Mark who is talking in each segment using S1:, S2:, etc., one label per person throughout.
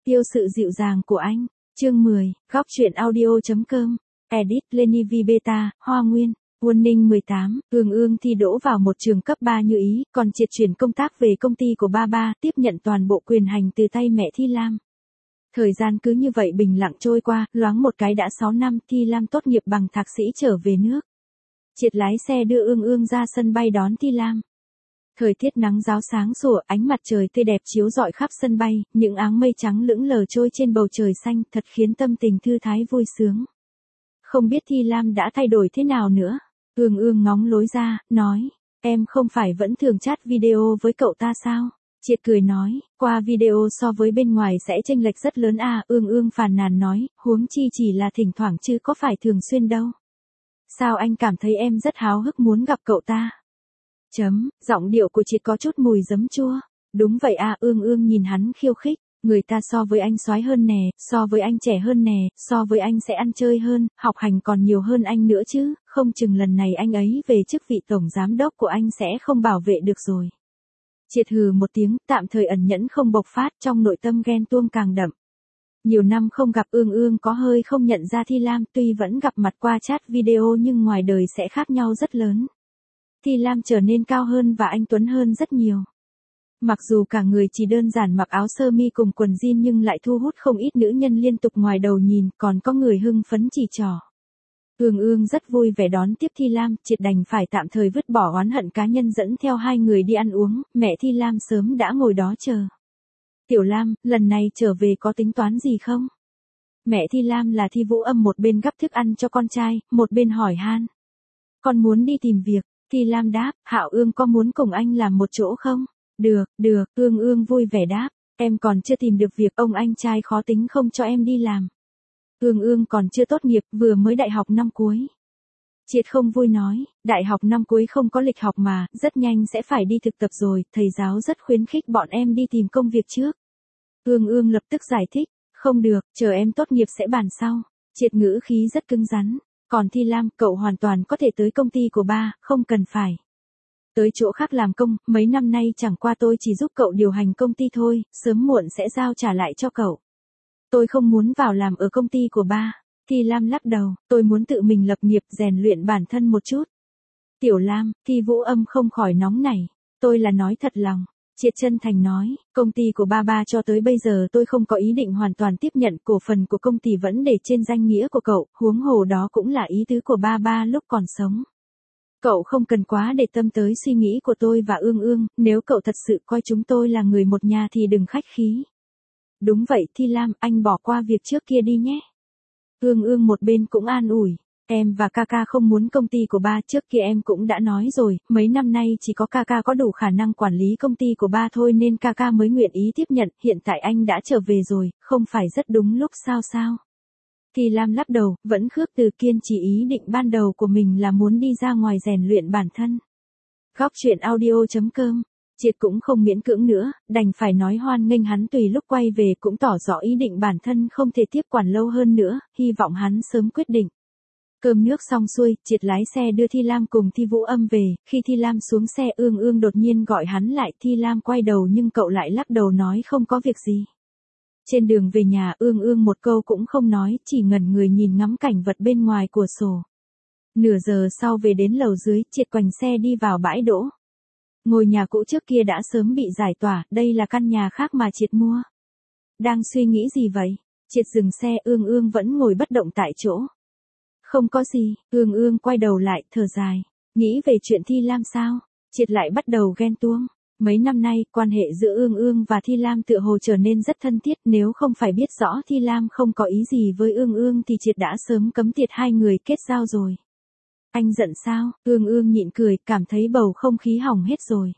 S1: Yêu sự dịu dàng của anh. Chương 10, góc truyện audio.com. Edit Lenny V Beta, Hoa Nguyên. Quân Ninh 18, Ương thi đỗ vào một trường cấp 3 như ý, còn triệt chuyển công tác về công ty của ba, tiếp nhận toàn bộ quyền hành từ tay mẹ Thi Lam. Thời gian cứ như vậy bình lặng trôi qua, loáng một cái đã 6 năm, Thi Lam tốt nghiệp bằng thạc sĩ trở về nước. Triệt lái xe đưa Ương ra sân bay đón Thi Lam. Thời tiết nắng ráo sáng sủa, ánh mặt trời tươi đẹp chiếu rọi khắp sân bay, những áng mây trắng lững lờ trôi trên bầu trời xanh, thật khiến tâm tình thư thái vui sướng. Không biết Thi Lam đã thay đổi thế nào nữa. Ương ngóng lối ra, nói, em không phải vẫn thường chat video với cậu ta sao? Triệt cười nói, qua video so với bên ngoài sẽ chênh lệch rất lớn à. Ương phàn nàn nói, huống chi chỉ là thỉnh thoảng chứ có phải thường xuyên đâu. Sao anh cảm thấy em rất háo hức muốn gặp cậu ta? Giọng điệu của Triệt có chút mùi giấm chua. Đúng vậy à. Ương nhìn hắn khiêu khích. Người ta so với anh soái hơn nè, so với anh trẻ hơn nè, so với anh sẽ ăn chơi hơn, học hành còn nhiều hơn anh nữa chứ, không chừng lần này anh ấy về chức vị tổng giám đốc của anh sẽ không bảo vệ được rồi. Triệt hừ một tiếng, tạm thời ẩn nhẫn không bộc phát, trong nội tâm ghen tuông càng đậm. Nhiều năm không gặp, Ương có hơi không nhận ra Thi Lam, tuy vẫn gặp mặt qua chat video nhưng ngoài đời sẽ khác nhau rất lớn. Thi Lam trở nên cao hơn và anh tuấn hơn rất nhiều. Mặc dù cả người chỉ đơn giản mặc áo sơ mi cùng quần jean nhưng lại thu hút không ít nữ nhân liên tục ngoài đầu nhìn, còn có người hưng phấn chỉ trỏ. Ương rất vui vẻ đón tiếp Thi Lam, Triệt đành phải tạm thời vứt bỏ oán hận cá nhân dẫn theo hai người đi ăn uống, mẹ Thi Lam sớm đã ngồi đó chờ. Tiểu Lam, lần này trở về có tính toán gì không? Mẹ Thi Lam là Thi Vũ Âm một bên gắp thức ăn cho con trai, một bên hỏi han. Con muốn đi tìm việc, Thi Lam đáp, Hạo Ương có muốn cùng anh làm một chỗ không? Được, Ương vui vẻ đáp, em còn chưa tìm được việc, ông anh trai khó tính không cho em đi làm. Ương còn chưa tốt nghiệp, vừa mới đại học năm cuối. Triệt không vui nói, đại học năm cuối không có lịch học mà, rất nhanh sẽ phải đi thực tập rồi, thầy giáo rất khuyến khích bọn em đi tìm công việc trước. Ương lập tức giải thích, không được, chờ em tốt nghiệp sẽ bàn sau. Triệt ngữ khí rất cứng rắn, còn Thi Lam, cậu hoàn toàn có thể tới công ty của ba, không cần phải tới chỗ khác làm công, mấy năm nay chẳng qua tôi chỉ giúp cậu điều hành công ty thôi, sớm muộn sẽ giao trả lại cho cậu. Tôi không muốn vào làm ở công ty của ba. Thi Lam lắc đầu, tôi muốn tự mình lập nghiệp, rèn luyện bản thân một chút. Tiểu Lam, Thi Vũ Âm không khỏi nóng nảy. Tôi là nói thật lòng. Triệt chân thành nói, công ty của ba cho tới bây giờ tôi không có ý định hoàn toàn tiếp nhận, cổ phần của công ty vẫn để trên danh nghĩa của cậu, huống hồ đó cũng là ý tứ của ba lúc còn sống. Cậu không cần quá để tâm tới suy nghĩ của tôi và Ương, nếu cậu thật sự coi chúng tôi là người một nhà thì đừng khách khí. Đúng vậy Thi Lam, anh bỏ qua việc trước kia đi nhé. Ương một bên cũng an ủi, em và ca không muốn công ty của ba, trước kia em cũng đã nói rồi, mấy năm nay chỉ có ca có đủ khả năng quản lý công ty của ba thôi nên ca mới nguyện ý tiếp nhận, hiện tại anh đã trở về rồi, không phải rất đúng lúc sao? Thi Lam lắc đầu, vẫn khước từ kiên trì ý định ban đầu của mình là muốn đi ra ngoài rèn luyện bản thân. Góc truyện audio.com. Triệt cũng không miễn cưỡng nữa, đành phải nói hoan nghênh hắn tùy lúc quay về, cũng tỏ rõ ý định bản thân không thể tiếp quản lâu hơn nữa, hy vọng hắn sớm quyết định. Cơm nước xong xuôi, Triệt lái xe đưa Thi Lam cùng Thi Vũ Âm về, khi Thi Lam xuống xe Ương đột nhiên gọi hắn lại, Thi Lam quay đầu nhưng cậu lại lắc đầu nói không có việc gì. Trên đường về nhà Ương một câu cũng không nói, chỉ ngẩn người nhìn ngắm cảnh vật bên ngoài cửa sổ. Nửa giờ sau về đến lầu dưới, Triệt quành xe đi vào bãi đỗ. Ngôi nhà cũ trước kia đã sớm bị giải tỏa, đây là căn nhà khác mà Triệt mua. Đang suy nghĩ gì vậy? Triệt dừng xe, Ương vẫn ngồi bất động tại chỗ. Không có gì, Ương quay đầu lại, thở dài. Nghĩ về chuyện Thi Lam sao? Triệt lại bắt đầu ghen tuông. Mấy năm nay, quan hệ giữa Ương và Thi Lam tựa hồ trở nên rất thân thiết, nếu không phải biết rõ Thi Lam không có ý gì với Ương thì Triệt đã sớm cấm tiệt hai người kết giao rồi. Anh giận sao? Ương nhịn cười, cảm thấy bầu không khí hỏng hết rồi.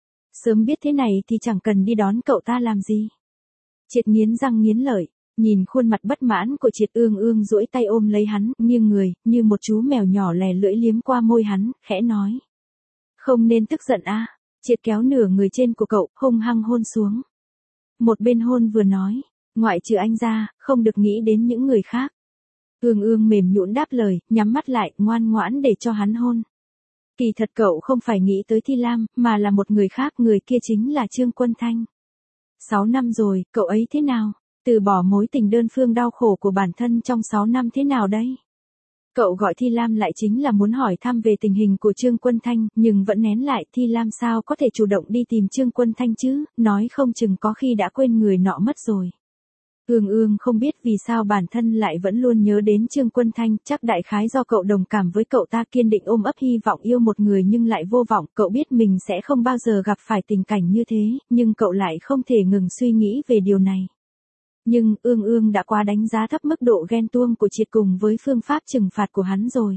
S1: Sớm biết thế này thì chẳng cần đi đón cậu ta làm gì. Triệt nghiến răng nghiến lợi, nhìn khuôn mặt bất mãn của Triệt Ương duỗi tay ôm lấy hắn, nghiêng người, như một chú mèo nhỏ lè lưỡi liếm qua môi hắn, khẽ nói. Không nên tức giận a. Triệt kéo nửa người trên của cậu, hung hăng hôn xuống. Một bên hôn vừa nói, ngoại trừ anh ra, không được nghĩ đến những người khác. Ương mềm nhũn đáp lời, nhắm mắt lại, ngoan ngoãn để cho hắn hôn. Kỳ thật cậu không phải nghĩ tới Thi Lam, mà là một người khác, người kia chính là Trương Quân Thanh. 6 năm rồi, cậu ấy thế nào? Từ bỏ mối tình đơn phương đau khổ của bản thân trong 6 năm thế nào đây? Cậu gọi Thi Lam lại chính là muốn hỏi thăm về tình hình của Trương Quân Thanh, nhưng vẫn nén lại. Thi Lam sao có thể chủ động đi tìm Trương Quân Thanh chứ, nói không chừng có khi đã quên người nọ mất rồi. Ương Ương không biết vì sao bản thân lại vẫn luôn nhớ đến Trương Quân Thanh, chắc đại khái do cậu đồng cảm với cậu ta, kiên định ôm ấp hy vọng yêu một người nhưng lại vô vọng. Cậu biết mình sẽ không bao giờ gặp phải tình cảnh như thế, nhưng cậu lại không thể ngừng suy nghĩ về điều này. Nhưng Ương Ương đã quá đánh giá thấp mức độ ghen tuông của Triệt cùng với phương pháp trừng phạt của hắn rồi.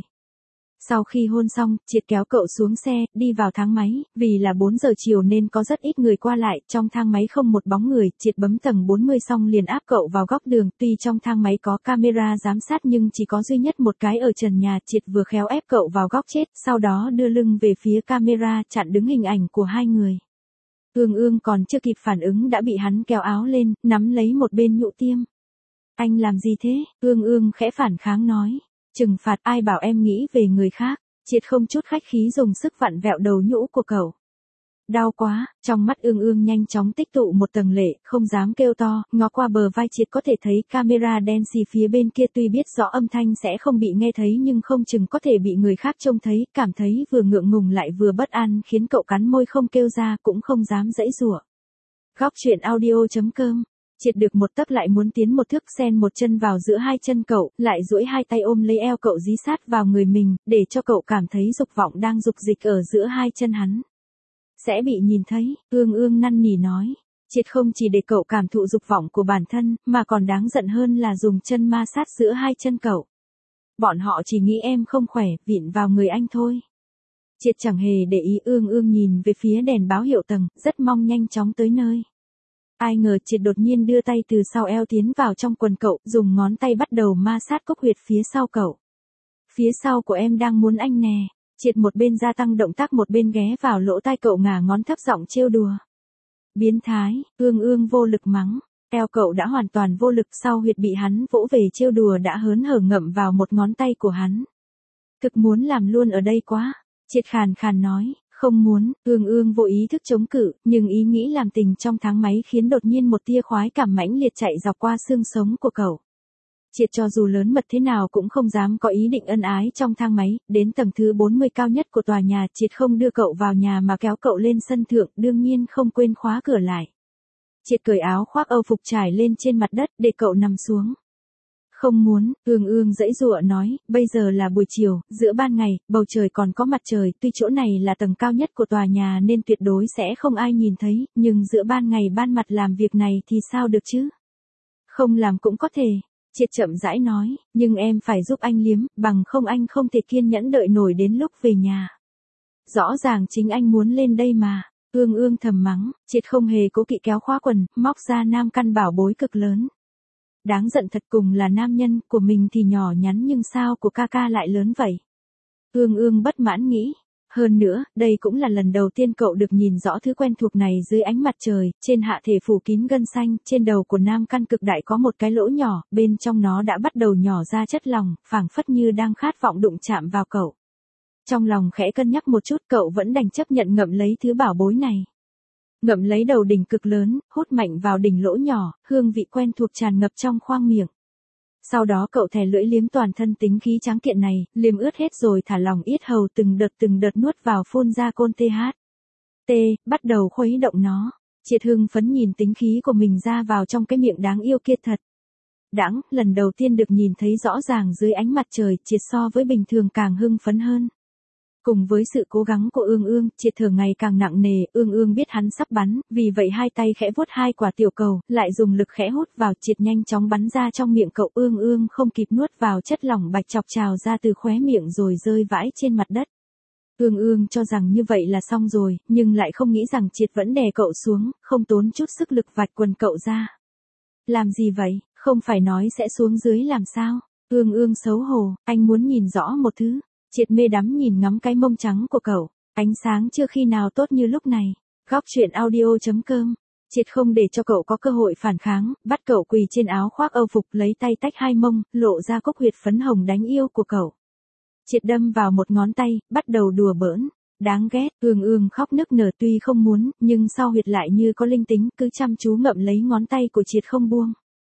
S1: Sau khi hôn xong, Triệt kéo cậu xuống xe, đi vào thang máy, vì là 4 giờ chiều nên có rất ít người qua lại, trong thang máy không một bóng người. Triệt bấm tầng 40 xong liền áp cậu vào góc đường, tuy trong thang máy có camera giám sát nhưng chỉ có duy nhất một cái ở trần nhà. Triệt vừa khéo ép cậu vào góc chết, sau đó đưa lưng về phía camera chặn đứng hình ảnh của hai người. Ương Ương còn chưa kịp phản ứng đã bị hắn kéo áo lên, nắm lấy một bên nhũ tiêm. Anh làm gì thế? Ương Ương khẽ phản kháng nói. Trừng phạt, ai bảo em nghĩ về người khác. Triệt không chút khách khí dùng sức vặn vẹo đầu nhũ của cậu. Đau quá, trong mắt Ương Ương nhanh chóng tích tụ một tầng lệ, không dám kêu to, ngó qua bờ vai Triệt có thể thấy camera đen xì phía bên kia, tuy biết rõ âm thanh sẽ không bị nghe thấy nhưng không chừng có thể bị người khác trông thấy, cảm thấy vừa ngượng ngùng lại vừa bất an khiến cậu cắn môi không kêu ra, cũng không dám giãy giụa. Góc truyện audio.com. Triệt được một tấc lại muốn tiến một thước, xen một chân vào giữa hai chân cậu, lại duỗi hai tay ôm lấy eo cậu dí sát vào người mình, để cho cậu cảm thấy dục vọng đang dục dịch ở giữa hai chân hắn. Sẽ bị nhìn thấy, Ương Ương năn nỉ nói. Triệt không chỉ để cậu cảm thụ dục vọng của bản thân, mà còn đáng giận hơn là dùng chân ma sát giữa hai chân cậu. Bọn họ chỉ nghĩ em không khỏe, vịn vào người anh thôi. Triệt chẳng hề để ý. Ương Ương nhìn về phía đèn báo hiệu tầng, rất mong nhanh chóng tới nơi. Ai ngờ Triệt đột nhiên đưa tay từ sau eo tiến vào trong quần cậu, dùng ngón tay bắt đầu ma sát cốc huyệt phía sau cậu. Phía sau của em đang muốn anh nè. Triệt một bên gia tăng động tác một bên ghé vào lỗ tai cậu ngả ngón thấp giọng trêu đùa. Biến thái, Ương Ương vô lực mắng. Eo cậu đã hoàn toàn vô lực, sau huyệt bị hắn vỗ về trêu đùa đã hớn hở ngậm vào một ngón tay của hắn. Thực muốn làm luôn ở đây quá. Triệt khàn khàn nói. Không muốn. Ương Ương vô ý thức chống cự, nhưng ý nghĩ làm tình trong thang máy khiến đột nhiên một tia khoái cảm mãnh liệt chạy dọc qua xương sống của cậu. Triệt cho dù lớn mật thế nào cũng không dám có ý định ân ái trong thang máy. Đến tầng thứ 40 cao nhất của tòa nhà, Triệt không đưa cậu vào nhà mà kéo cậu lên sân thượng, đương nhiên không quên khóa cửa lại. Triệt cởi áo khoác Âu phục trải lên trên mặt đất để cậu nằm xuống. Không muốn. Ương Ương giãy giụa nói, bây giờ là buổi chiều, giữa ban ngày, bầu trời còn có mặt trời, tuy chỗ này là tầng cao nhất của tòa nhà nên tuyệt đối sẽ không ai nhìn thấy, nhưng giữa ban ngày ban mặt làm việc này thì sao được chứ? Không làm cũng có thể. Triệt chậm rãi nói, nhưng em phải giúp anh liếm, bằng không anh không thể kiên nhẫn đợi nổi đến lúc về nhà. Rõ ràng chính anh muốn lên đây mà. Ương Ương thầm mắng. Triệt không hề cố kỵ kéo khóa quần, móc ra nam căn bảo bối cực lớn. Đáng giận thật, cùng là nam nhân, của mình thì nhỏ nhắn nhưng sao của ca ca lại lớn vậy? Ương Ương bất mãn nghĩ. Hơn nữa, đây cũng là lần đầu tiên cậu được nhìn rõ thứ quen thuộc này dưới ánh mặt trời, trên hạ thể phủ kín gân xanh, trên đầu của nam căn cực đại có một cái lỗ nhỏ, bên trong nó đã bắt đầu nhỏ ra chất lỏng, phảng phất như đang khát vọng đụng chạm vào cậu. Trong lòng khẽ cân nhắc một chút, cậu vẫn đành chấp nhận ngậm lấy thứ bảo bối này. Ngậm lấy đầu đỉnh cực lớn, hút mạnh vào đỉnh lỗ nhỏ, hương vị quen thuộc tràn ngập trong khoang miệng. Sau đó cậu thè lưỡi liếm toàn thân tính khí tráng kiện này, liếm ướt hết rồi thả lỏng yết hầu từng đợt nuốt vào phun ra côn THT, bắt đầu khuấy động nó. Triệt hưng phấn nhìn tính khí của mình ra vào trong cái miệng đáng yêu kia thật. Đãng, lần đầu tiên được nhìn thấy rõ ràng dưới ánh mặt trời, Triệt so với bình thường càng hưng phấn hơn. Cùng với sự cố gắng của Ương Ương, Triệt thở ngày càng nặng nề. Ương Ương biết hắn sắp bắn, vì vậy hai tay khẽ vuốt hai quả tiểu cầu, lại dùng lực khẽ hút vào. Triệt nhanh chóng bắn ra trong miệng cậu. Ương Ương không kịp nuốt vào, chất lỏng bạch chọc trào ra từ khóe miệng rồi rơi vãi trên mặt đất. Ương Ương cho rằng như vậy là xong rồi, nhưng lại không nghĩ rằng Triệt vẫn đè cậu xuống, không tốn chút sức lực vạch quần cậu ra. Làm gì vậy, không phải nói sẽ xuống dưới làm sao? Ương Ương xấu hổ, anh muốn nhìn rõ một thứ. Triệt mê đắm nhìn ngắm cái mông trắng của cậu, ánh sáng chưa khi nào tốt như lúc này. Góc truyện audio.com. Triệt không để cho cậu có cơ hội phản kháng, bắt cậu quỳ trên áo khoác Âu phục, lấy tay tách hai mông, lộ ra cốc huyệt phấn hồng đáng yêu của cậu. Triệt đâm vào một ngón tay, bắt đầu đùa bỡn. Đáng ghét. Ương Ương khóc nức nở, tuy không muốn, nhưng sau huyệt lại như có linh tính, cứ chăm chú ngậm lấy ngón tay của Triệt không buông.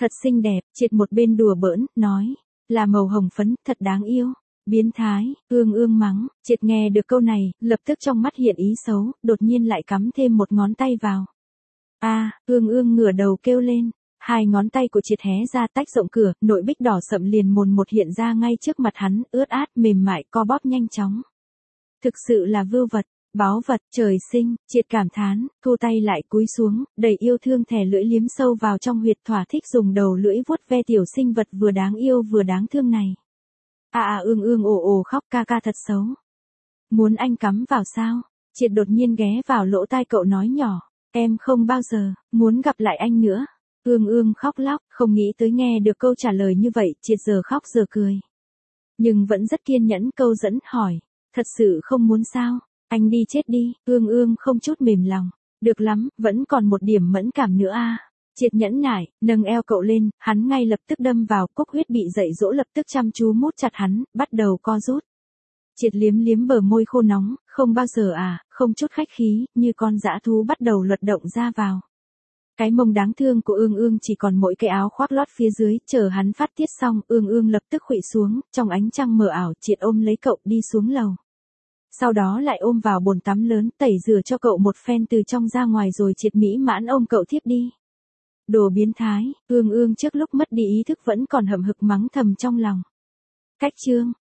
S1: Thật xinh đẹp, triệt một bên đùa bỡn, nói. Là màu hồng phấn, thật đáng yêu. Biến thái, ương ương mắng, triệt nghe được câu này, lập tức trong mắt hiện ý xấu, đột nhiên lại cắm thêm một ngón tay vào. Ương ương ngửa đầu kêu lên. Hai ngón tay của triệt hé ra tách rộng cửa, nội bích đỏ sậm liền mồn một hiện ra ngay trước mặt hắn, ướt át, mềm mại, co bóp nhanh chóng. Thực sự là vưu vật, báu vật, trời sinh, triệt cảm thán, thu tay lại cúi xuống, đầy yêu thương thè lưỡi liếm sâu vào trong huyệt thỏa thích dùng đầu lưỡi vuốt ve tiểu sinh vật vừa đáng yêu vừa đáng thương này. Ương ương ồ ồ khóc ca ca thật xấu. Muốn anh cắm vào sao? Triệt đột nhiên ghé vào lỗ tai cậu nói nhỏ, em không bao giờ, muốn gặp lại anh nữa. Ương ương khóc lóc, không nghĩ tới nghe được câu trả lời như vậy, triệt giờ khóc giờ cười. Nhưng vẫn rất kiên nhẫn câu dẫn hỏi, thật sự không muốn sao, anh đi chết đi, ương ương không chút mềm lòng, được lắm, vẫn còn một điểm mẫn cảm nữa Triệt nhẫn nại, nâng eo cậu lên, hắn ngay lập tức đâm vào, Cúc Huyết bị dạy dỗ lập tức chăm chú mút chặt hắn, bắt đầu co rút. Triệt liếm liếm bờ môi khô nóng, không bao giờ không chút khách khí, như con dã thú bắt đầu luật động ra vào. Cái mông đáng thương của ương ương chỉ còn mỗi cái áo khoác lót phía dưới, chờ hắn phát tiết xong, ương ương lập tức khuỵu xuống, trong ánh trăng mờ ảo, triệt ôm lấy cậu đi xuống lầu. Sau đó lại ôm vào bồn tắm lớn, tẩy rửa cho cậu một phen từ trong ra ngoài rồi triệt mỹ mãn ôm cậu thiếp đi. Đồ biến thái, ương ương trước lúc mất đi ý thức vẫn còn hậm hực mắng thầm trong lòng. Cách chương.